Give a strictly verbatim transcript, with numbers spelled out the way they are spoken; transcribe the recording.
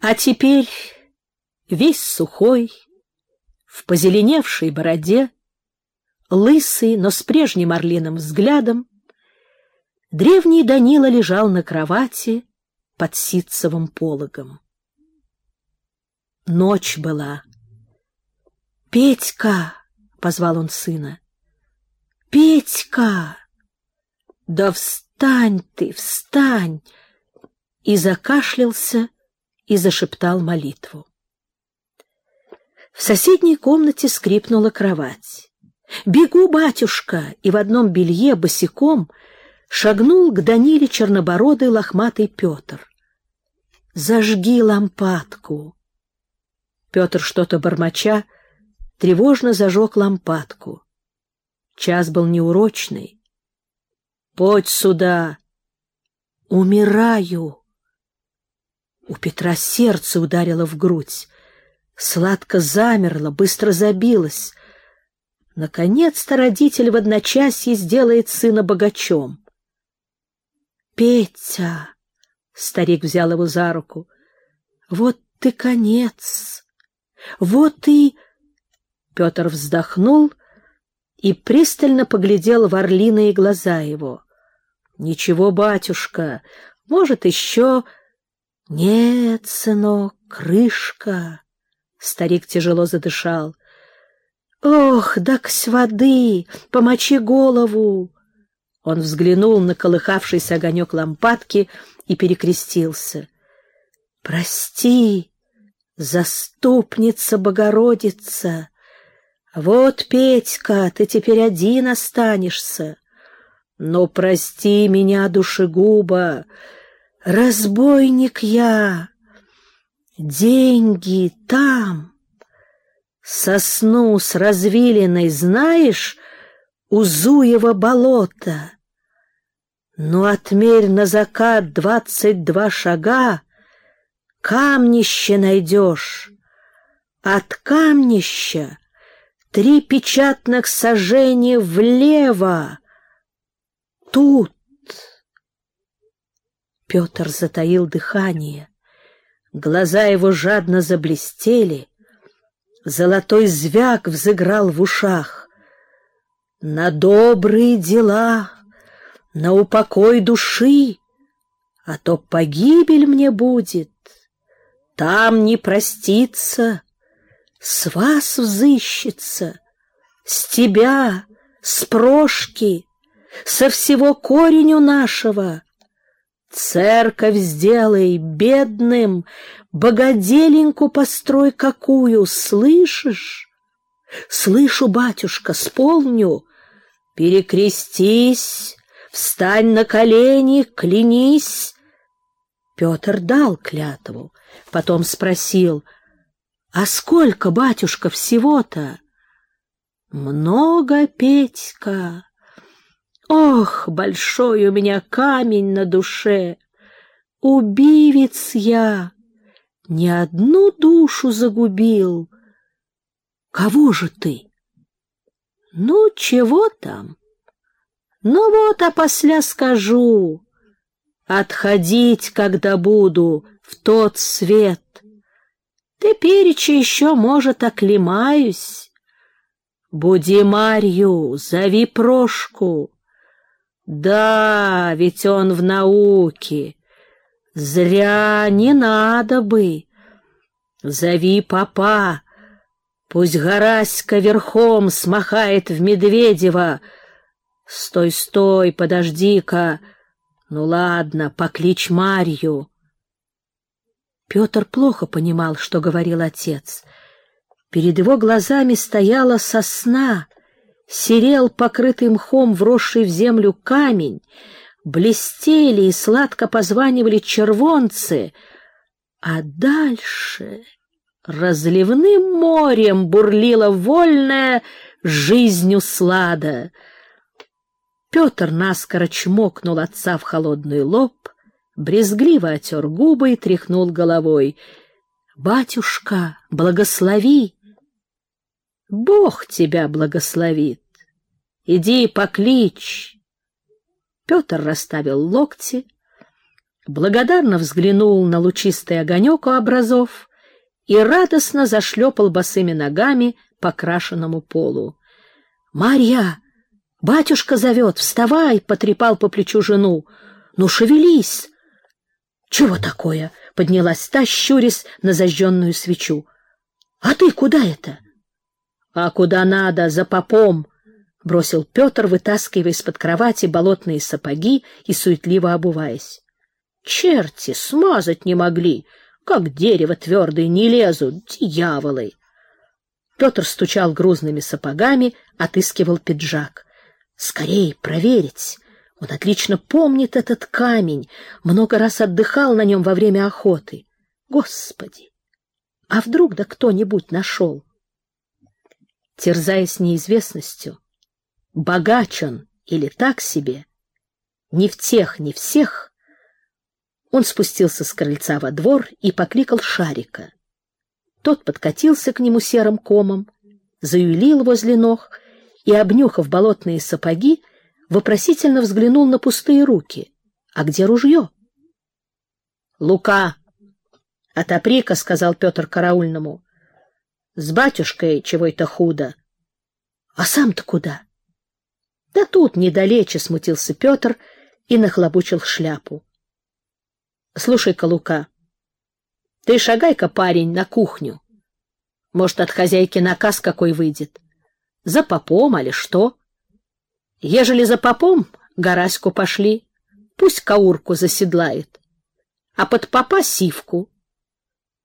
А теперь весь сухой, в позеленевшей бороде, лысый, но с прежним орлиным взглядом, древний Данила лежал на кровати под ситцевым пологом. Ночь была. «Петька!» — позвал он сына. «Петька! Да встань ты, встань!» И закашлялся и зашептал молитву. В соседней комнате скрипнула кровать. «Бегу, батюшка!» И в одном белье босиком шагнул к Даниле чернобородый лохматый Петр. «Зажги лампадку!» Петр, что-то бормоча, тревожно зажег лампадку. Час был неурочный. «Подь сюда!» «Умираю!» У Петра сердце ударило в грудь. Сладко замерло, быстро забилось. Наконец-то родитель в одночасье сделает сына богачом. «Петя!» — старик взял его за руку. «Вот ты конец! Вот и...» Петр вздохнул и пристально поглядел в орлиные глаза его. «Ничего, батюшка, может, еще...» «Нет, сынок, крышка!» Старик тяжело задышал. «Ох, дак-с воды! Помочи голову!» Он взглянул на колыхавшийся огонек лампадки и перекрестился. «Прости, заступница Богородица! Вот, Петька, ты теперь один останешься. Но прости меня, душегуба, разбойник я, деньги там, сосну с развилиной знаешь, у Зуева болота. Ну, отмерь на закат двадцать два шага, камнище найдешь, от камнища три печатных сажения влево, тут. Петр затаил дыхание. Глаза его жадно заблестели. Золотой звяк взыграл в ушах. На добрые дела, на упокой души, а то погибель мне будет. Там не простится, с вас взыщется, с тебя, с Прошки, со всего кореню нашего. Церковь сделай бедным, богоделеньку построй какую, слышишь? Слышу, батюшка, сполню. Перекрестись, встань на колени, клянись. Петр дал клятву, потом спросил: а сколько, батюшка, всего-то? Много, Петька. Ох, большой у меня камень на душе! Убивец я, не одну душу загубил. Кого же ты? Ну, чего там? Ну вот, а после скажу. Отходить, когда буду, в тот свет. Тепереча еще, может, оклемаюсь. Буди Марью, зови Прошку. Да, ведь он в науке. Зря, не надо бы. Зови попа, пусть Гораська верхом смахает в Медведева. Стой, стой, подожди-ка. Ну ладно, покличь Марью. Петр плохо понимал, что говорил отец. Перед его глазами стояла сосна, серел покрытый мхом вросший в землю камень, блестели и сладко позванивали червонцы, а дальше разливным морем бурлила вольная жизнью слада. Петр наскоро чмокнул отца в холодный лоб, брезгливо отер губы и тряхнул головой. «Батюшка, благослови!» «Бог тебя благословит! Иди покличь!» Петр расставил локти, благодарно взглянул на лучистый огонек у образов и радостно зашлепал босыми ногами по крашенному полу. — Марья, батюшка зовет, вставай! — потрепал по плечу жену. — Ну, шевелись! — Чего такое? — поднялась та, щурясь на зажженную свечу. — А ты куда это? — А куда надо, за попом! — бросил Петр, вытаскивая из-под кровати болотные сапоги и суетливо обуваясь. — Черти, смазать не могли! Как дерево твердое, не лезут, дьяволы! Петр стучал грузными сапогами, отыскивал пиджак. Скорей проверить! Он отлично помнит этот камень, много раз отдыхал на нем во время охоты. Господи! А вдруг да кто-нибудь нашел? Терзаясь неизвестностью, богач он или так себе, ни в тех, ни всех, он спустился с крыльца во двор и покликал Шарика. Тот подкатился к нему серым комом, заюлил возле ног и, обнюхав болотные сапоги, вопросительно взглянул на пустые руки. А где ружье? — Лука, отопри-ка, — сказал Петр караульному. — С батюшкой чего-то худо. — А сам-то куда? — Да тут недалече, — смутился Петр и нахлобучил шляпу. — Слушай-ка, Лука, ты шагай-ка, парень, на кухню. Может, от хозяйки наказ какой выйдет. За попом, али что? Ежели за попом, Гараську пошли, пусть каурку заседлает, а под попа сивку.